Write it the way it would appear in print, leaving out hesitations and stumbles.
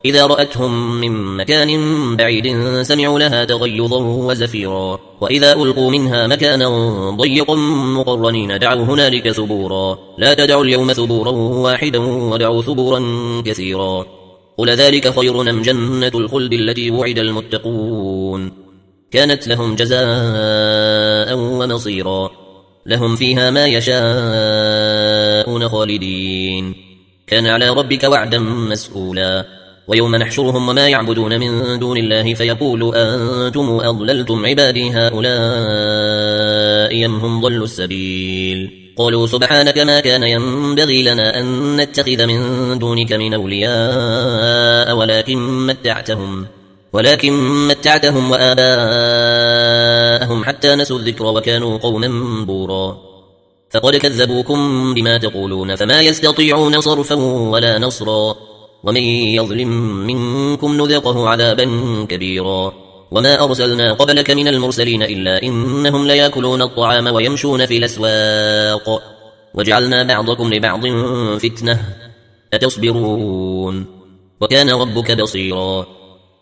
إذا رأتهم من مكان بعيد سمعوا لها تغيظا وزفيرا وإذا ألقوا منها مكانا ضيقا مقرنين دعوا هنالك ثبورا لا تدعوا اليوم ثبورا واحدا ودعوا ثبورا كثيرا قل ذلك خير أم جنة الخلد التي وعد المتقون كانت لهم جزاء ومصيرا لهم فيها ما يشاءون خالدين كان على ربك وعدا مسئولا ويوم نحشرهم وما يعبدون من دون الله فيقول أنتم أضللتم عبادي هؤلاء أم هم ضلوا السبيل قالوا سبحانك ما كان ينبغي لنا أن نتخذ من دونك من أولياء ولكن متعتهم وآباءهم حتى نسوا الذكر وكانوا قوما بورا فقد كذبوكم بما تقولون فما يستطيعون صرفا ولا نصرا ومن يظلم منكم نذقه عذابا كبيرا وما أرسلنا قبلك من المرسلين إلا إنهم ليأكلون الطعام ويمشون في الأسواق وجعلنا بعضكم لبعض فتنة أتصبرون وكان ربك بصيرا